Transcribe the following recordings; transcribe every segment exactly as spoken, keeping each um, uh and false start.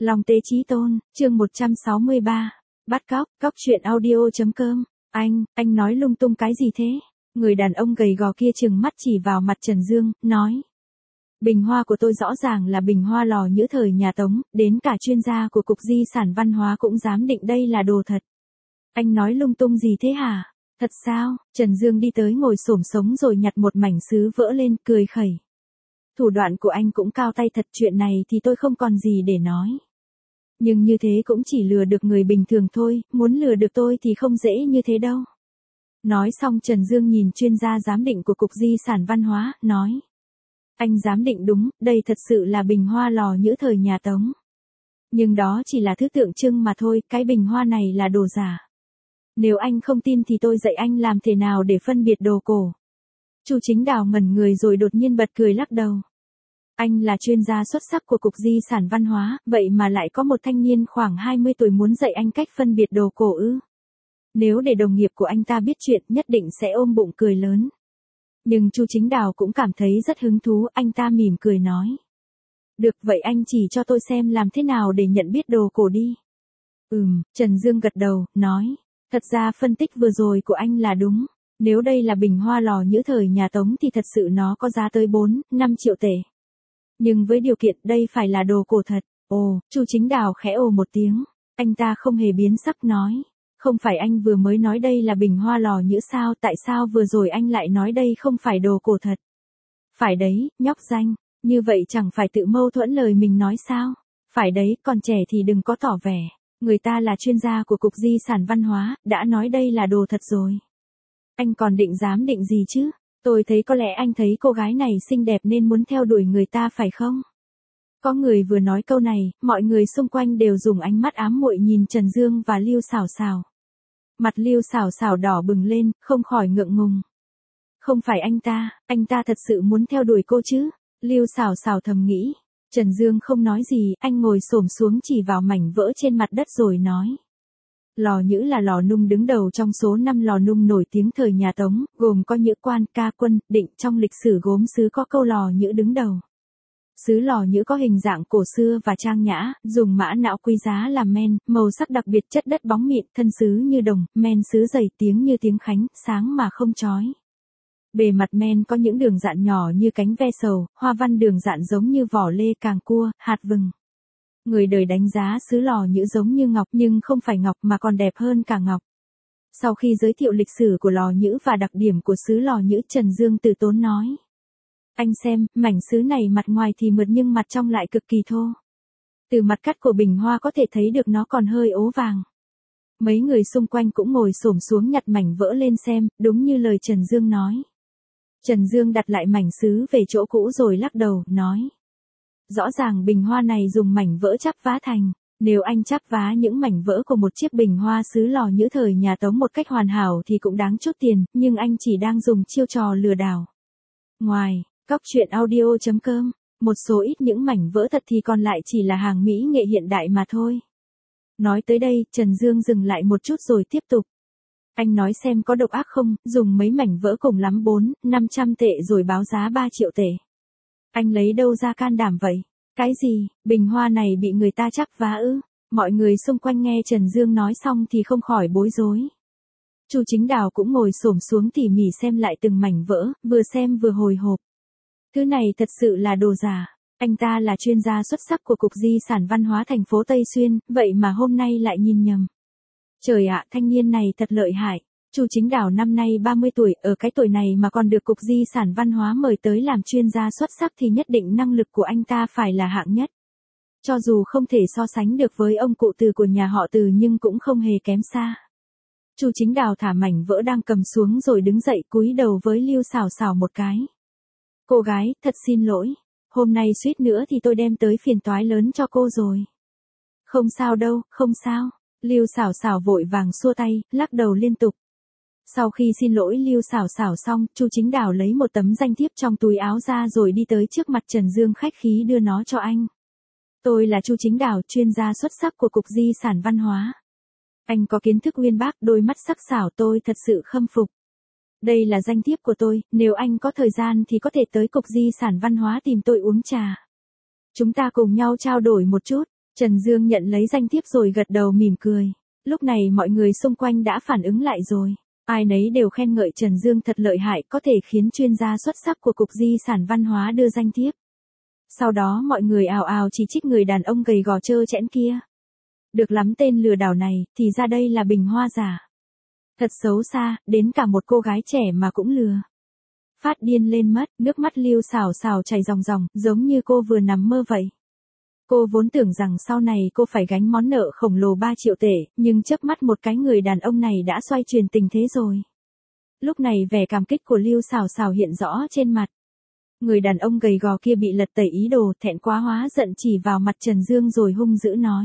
Long Tế Chí Tôn, chương một trăm sáu mươi ba. Bắt cóc, cóc truyện audio.com. Anh, anh nói lung tung cái gì thế? Người đàn ông gầy gò kia trừng mắt chỉ vào mặt Trần Dương, nói. Bình hoa của tôi rõ ràng là bình hoa lò nhữ thời nhà Tống, đến cả chuyên gia của Cục Di sản Văn hóa cũng dám định đây là đồ thật. Anh nói lung tung gì thế hả? Thật sao? Trần Dương đi tới ngồi xổm sống rồi nhặt một mảnh sứ vỡ lên, cười khẩy. Thủ đoạn của anh cũng cao tay thật, chuyện này thì tôi không còn gì để nói. Nhưng như thế cũng chỉ lừa được người bình thường thôi, muốn lừa được tôi thì không dễ như thế đâu. Nói xong Trần Dương nhìn chuyên gia giám định của Cục Di sản Văn hóa, nói. Anh giám định đúng, đây thật sự là bình hoa lò nhữ thời nhà Tống. Nhưng đó chỉ là thứ tượng trưng mà thôi, cái bình hoa này là đồ giả. Nếu anh không tin thì tôi dạy anh làm thế nào để phân biệt đồ cổ. Chu Chính Đào ngẩn người rồi đột nhiên bật cười lắc đầu. Anh là chuyên gia xuất sắc của Cục Di sản Văn hóa, vậy mà lại có một thanh niên khoảng hai mươi tuổi muốn dạy anh cách phân biệt đồ cổ ư? Nếu để đồng nghiệp của anh ta biết chuyện, nhất định sẽ ôm bụng cười lớn. Nhưng Chu Chính Đào cũng cảm thấy rất hứng thú, anh ta mỉm cười nói. Được, vậy anh chỉ cho tôi xem làm thế nào để nhận biết đồ cổ đi. Ừm, Trần Dương gật đầu, nói. Thật ra phân tích vừa rồi của anh là đúng. Nếu đây là bình hoa lò nhữ thời nhà Tống thì thật sự nó có giá tới bốn, năm triệu tệ. Nhưng với điều kiện đây phải là đồ cổ thật. Ồ, Chu Chính Đào khẽ ồ một tiếng. Anh ta không hề biến sắc nói. Không phải anh vừa mới nói đây là bình hoa lò nhữ sao, tại sao vừa rồi anh lại nói đây không phải đồ cổ thật? Phải đấy, nhóc danh. Như vậy chẳng phải tự mâu thuẫn lời mình nói sao? Phải đấy, còn trẻ thì đừng có tỏ vẻ. Người ta là chuyên gia của Cục Di sản Văn hóa, đã nói đây là đồ thật rồi. Anh còn định dám định gì chứ? Tôi thấy có lẽ anh thấy cô gái này xinh đẹp nên muốn theo đuổi người ta phải không? Có người vừa nói câu này, mọi người xung quanh đều dùng ánh mắt ám muội nhìn Trần Dương và Lưu Sảo Sảo. Mặt Lưu Sảo Sảo đỏ bừng lên, không khỏi ngượng ngùng. Không phải anh ta, anh ta thật sự muốn theo đuổi cô chứ? Lưu Sảo Sảo thầm nghĩ. Trần Dương không nói gì, anh ngồi xổm xuống chỉ vào mảnh vỡ trên mặt đất rồi nói. Lò nhữ là lò nung đứng đầu trong số năm lò nung nổi tiếng thời nhà Tống, gồm có Nhữ Quan, Ca Quân, Định. Trong lịch sử gốm sứ có câu lò nhữ đứng đầu. Sứ lò nhữ có hình dạng cổ xưa và trang nhã, dùng mã não quý giá làm men, màu sắc đặc biệt, chất đất bóng mịn, thân sứ như đồng, men sứ dày, tiếng như tiếng khánh, sáng mà không chói. Bề mặt men có những đường dạn nhỏ như cánh ve sầu, hoa văn đường dạn giống như vỏ lê càng cua, hạt vừng. Người đời đánh giá sứ lò nhữ giống như ngọc nhưng không phải ngọc mà còn đẹp hơn cả ngọc. Sau khi giới thiệu lịch sử của lò nhữ và đặc điểm của sứ lò nhữ, Trần Dương từ tốn nói. Anh xem, mảnh sứ này mặt ngoài thì mượt nhưng mặt trong lại cực kỳ thô. Từ mặt cắt của bình hoa có thể thấy được nó còn hơi ố vàng. Mấy người xung quanh cũng ngồi xổm xuống nhặt mảnh vỡ lên xem, đúng như lời Trần Dương nói. Trần Dương đặt lại mảnh sứ về chỗ cũ rồi lắc đầu, nói. Rõ ràng bình hoa này dùng mảnh vỡ chắp vá thành. Nếu anh chắp vá những mảnh vỡ của một chiếc bình hoa sứ lò nhữ thời nhà Tống một cách hoàn hảo thì cũng đáng chút tiền, nhưng anh chỉ đang dùng chiêu trò lừa đảo. Ngoài, cóc truyện audio.com, một số ít những mảnh vỡ thật thì còn lại chỉ là hàng mỹ nghệ hiện đại mà thôi. Nói tới đây, Trần Dương dừng lại một chút rồi tiếp tục. Anh nói xem có độc ác không, dùng mấy mảnh vỡ cùng lắm bốn, năm trăm tệ rồi báo giá ba triệu tệ. Anh lấy đâu ra can đảm vậy? Cái gì, bình hoa này bị người ta chắp vá ư? Mọi người xung quanh nghe Trần Dương nói xong thì không khỏi bối rối. Chu Chính Đào cũng ngồi xổm xuống tỉ mỉ xem lại từng mảnh vỡ, vừa xem vừa hồi hộp. Thứ này thật sự là đồ giả. Anh ta là chuyên gia xuất sắc của Cục Di sản Văn hóa thành phố Tây Xuyên, vậy mà hôm nay lại nhìn nhầm. Trời ạ, thanh niên này thật lợi hại. Chu Chính Đào năm nay ba mươi tuổi, ở cái tuổi này mà còn được Cục Di sản Văn hóa mời tới làm chuyên gia xuất sắc thì nhất định năng lực của anh ta phải là hạng nhất. Cho dù không thể so sánh được với ông cụ Từ của nhà họ Từ nhưng cũng không hề kém xa. Chu Chính Đào thả mảnh vỡ đang cầm xuống rồi đứng dậy cúi đầu với Lưu Sảo Sảo một cái. Cô gái, thật xin lỗi. Hôm nay suýt nữa thì tôi đem tới phiền toái lớn cho cô rồi. Không sao đâu, không sao. Lưu Sảo Sảo vội vàng xua tay, lắc đầu liên tục. Sau khi xin lỗi Lưu Sảo Sảo xong, Chu Chính Đào lấy một tấm danh thiếp trong túi áo ra rồi đi tới trước mặt Trần Dương khách khí đưa nó cho anh. Tôi là Chu Chính Đào, chuyên gia xuất sắc của Cục Di sản Văn hóa. Anh có kiến thức uyên bác, đôi mắt sắc sảo, tôi thật sự khâm phục. Đây là danh thiếp của tôi, nếu anh có thời gian thì có thể tới Cục Di sản Văn hóa tìm tôi uống trà. Chúng ta cùng nhau trao đổi một chút. Trần Dương nhận lấy danh thiếp rồi gật đầu mỉm cười. Lúc này mọi người xung quanh đã phản ứng lại rồi. Ai nấy đều khen ngợi Trần Dương thật lợi hại, có thể khiến chuyên gia xuất sắc của Cục Di sản Văn hóa đưa danh thiếp. Sau đó mọi người ào ào chỉ trích người đàn ông gầy gò trơ trẽn kia. Được lắm, tên lừa đảo này, thì ra đây là bình hoa giả. Thật xấu xa, đến cả một cô gái trẻ mà cũng lừa. Phát điên lên mất, nước mắt Lưu Sảo Sảo chảy ròng ròng, giống như cô vừa nằm mơ vậy. Cô vốn tưởng rằng sau này cô phải gánh món nợ khổng lồ ba triệu tệ, nhưng chớp mắt một cái người đàn ông này đã xoay chuyển tình thế rồi. Lúc này vẻ cảm kích của Lưu Sảo Sảo hiện rõ trên mặt. Người đàn ông gầy gò kia bị lật tẩy ý đồ, thẹn quá hóa giận chỉ vào mặt Trần Dương rồi hung dữ nói.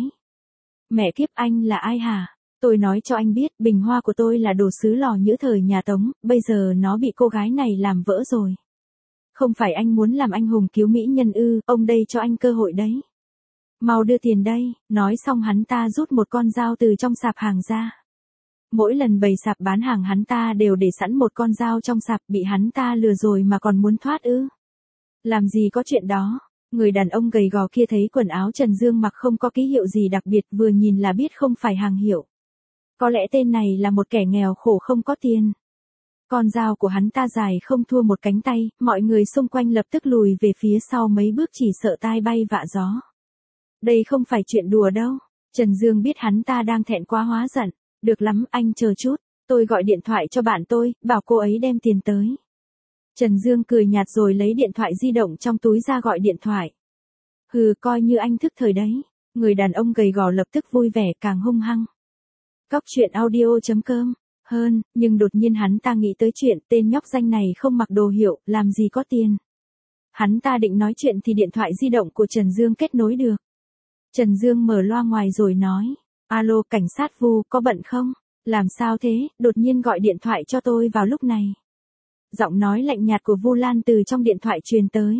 Mẹ kiếp, anh là ai hả? Tôi nói cho anh biết, bình hoa của tôi là đồ sứ lò nhữ thời nhà Tống, bây giờ nó bị cô gái này làm vỡ rồi. Không phải anh muốn làm anh hùng cứu mỹ nhân ư, ông đây cho anh cơ hội đấy. Mau đưa tiền đây, nói xong hắn ta rút một con dao từ trong sạp hàng ra. Mỗi lần bày sạp bán hàng hắn ta đều để sẵn một con dao trong sạp, bị hắn ta lừa rồi mà còn muốn thoát ư. Làm gì có chuyện đó. Người đàn ông gầy gò kia thấy quần áo Trần Dương mặc không có ký hiệu gì đặc biệt, vừa nhìn là biết không phải hàng hiệu. Có lẽ tên này là một kẻ nghèo khổ không có tiền. Con dao của hắn ta dài không thua một cánh tay, mọi người xung quanh lập tức lùi về phía sau mấy bước chỉ sợ tai bay vạ gió. Đây không phải chuyện đùa đâu. Trần Dương biết hắn ta đang thẹn quá hóa giận. Được lắm, anh chờ chút, tôi gọi điện thoại cho bạn tôi, bảo cô ấy đem tiền tới. Trần Dương cười nhạt rồi lấy điện thoại di động trong túi ra gọi điện thoại. Hừ, coi như anh thức thời đấy. Người đàn ông gầy gò lập tức vui vẻ càng hung hăng. Cóc truyện audio chấm com. Hơn, nhưng đột nhiên hắn ta nghĩ tới chuyện tên nhóc danh này không mặc đồ hiệu, làm gì có tiền. Hắn ta định nói chuyện thì điện thoại di động của Trần Dương kết nối được. Trần Dương mở loa ngoài rồi nói. Alo, cảnh sát Vu, có bận không? Làm sao thế, đột nhiên gọi điện thoại cho tôi vào lúc này. Giọng nói lạnh nhạt của Vu Lan từ trong điện thoại truyền tới.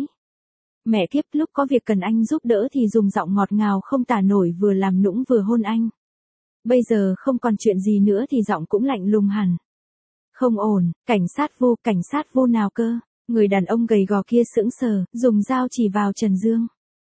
Mẹ kiếp, lúc có việc cần anh giúp đỡ thì dùng giọng ngọt ngào không tả nổi, vừa làm nũng vừa hôn anh. Bây giờ không còn chuyện gì nữa thì giọng cũng lạnh lùng hẳn. Không ổn, cảnh sát Vu, cảnh sát Vu nào cơ? Người đàn ông gầy gò kia sững sờ, dùng dao chỉ vào Trần Dương.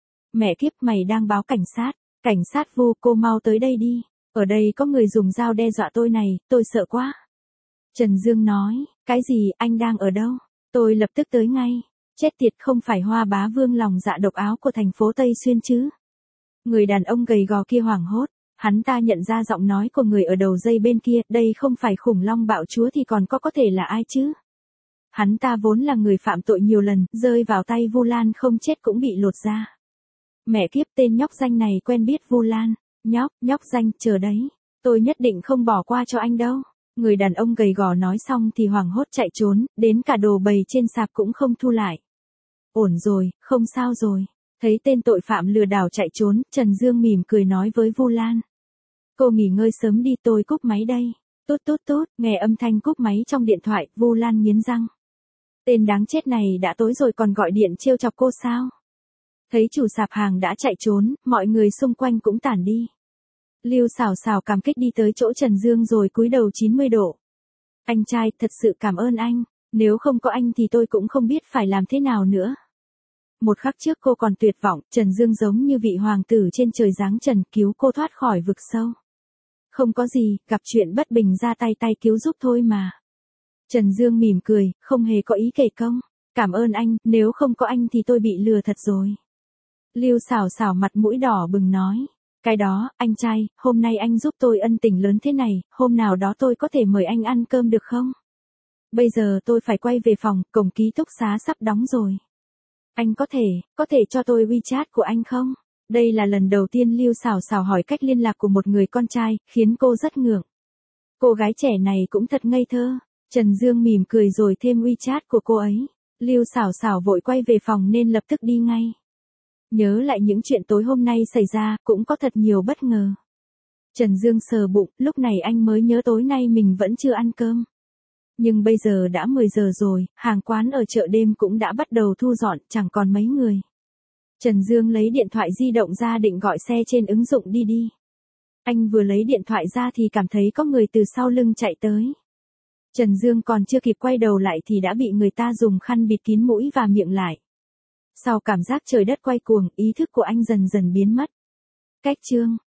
Mẹ kiếp, mày đang báo cảnh sát. Cảnh sát Vu, cô mau tới đây đi. Ở đây có người dùng dao đe dọa tôi này, tôi sợ quá. Trần Dương nói, cái gì, anh đang ở đâu? Tôi lập tức tới ngay. Chết tiệt, không phải Hoa Bá Vương lòng dạ độc áo của thành phố Tây Xuyên chứ? Người đàn ông gầy gò kia hoảng hốt. Hắn ta nhận ra giọng nói của người ở đầu dây bên kia, đây không phải khủng long bạo chúa thì còn có có thể là ai chứ? Hắn ta vốn là người phạm tội nhiều lần, rơi vào tay Vu Lan không chết cũng bị lột da. Mẹ kiếp, tên nhóc danh này quen biết Vu Lan. Nhóc, nhóc danh, chờ đấy. Tôi nhất định không bỏ qua cho anh đâu. Người đàn ông gầy gò nói xong thì hoảng hốt chạy trốn, đến cả đồ bày trên sạp cũng không thu lại. Ổn rồi, không sao rồi. Thấy tên tội phạm lừa đảo chạy trốn, Trần Dương mỉm cười nói với Vu Lan. Cô nghỉ ngơi sớm đi, tôi cúp máy đây. Tốt tốt tốt, nghe âm thanh cúp máy trong điện thoại, Vu Lan nghiến răng. Tên đáng chết này đã tối rồi còn gọi điện trêu chọc cô sao? Thấy chủ sạp hàng đã chạy trốn, mọi người xung quanh cũng tản đi. Lưu Sảo Sảo cảm kích đi tới chỗ Trần Dương rồi cúi đầu chín mươi độ. Anh trai, thật sự cảm ơn anh, nếu không có anh thì tôi cũng không biết phải làm thế nào nữa. Một khắc trước cô còn tuyệt vọng, Trần Dương giống như vị hoàng tử trên trời giáng trần cứu cô thoát khỏi vực sâu. Không có gì, gặp chuyện bất bình ra tay tay cứu giúp thôi mà. Trần Dương mỉm cười, không hề có ý kể công. Cảm ơn anh, nếu không có anh thì tôi bị lừa thật rồi. Lưu Sảo Sảo mặt mũi đỏ bừng nói. Cái đó, anh trai, hôm nay anh giúp tôi ân tình lớn thế này, hôm nào đó tôi có thể mời anh ăn cơm được không? Bây giờ tôi phải quay về phòng, cổng ký túc xá sắp đóng rồi. Anh có thể, có thể cho tôi WeChat của anh không? Đây là lần đầu tiên Lưu Sảo Sảo hỏi cách liên lạc của một người con trai, khiến cô rất ngượng. Cô gái trẻ này cũng thật ngây thơ. Trần Dương mỉm cười rồi thêm WeChat của cô ấy. Lưu Sảo Sảo vội quay về phòng nên lập tức đi ngay. Nhớ lại những chuyện tối hôm nay xảy ra, cũng có thật nhiều bất ngờ. Trần Dương sờ bụng, lúc này anh mới nhớ tối nay mình vẫn chưa ăn cơm. Nhưng bây giờ đã mười giờ rồi, hàng quán ở chợ đêm cũng đã bắt đầu thu dọn, chẳng còn mấy người. Trần Dương lấy điện thoại di động ra định gọi xe trên ứng dụng đi đi. Anh vừa lấy điện thoại ra thì cảm thấy có người từ sau lưng chạy tới. Trần Dương còn chưa kịp quay đầu lại thì đã bị người ta dùng khăn bịt kín mũi và miệng lại. Sau cảm giác trời đất quay cuồng, ý thức của anh dần dần biến mất. Cách chương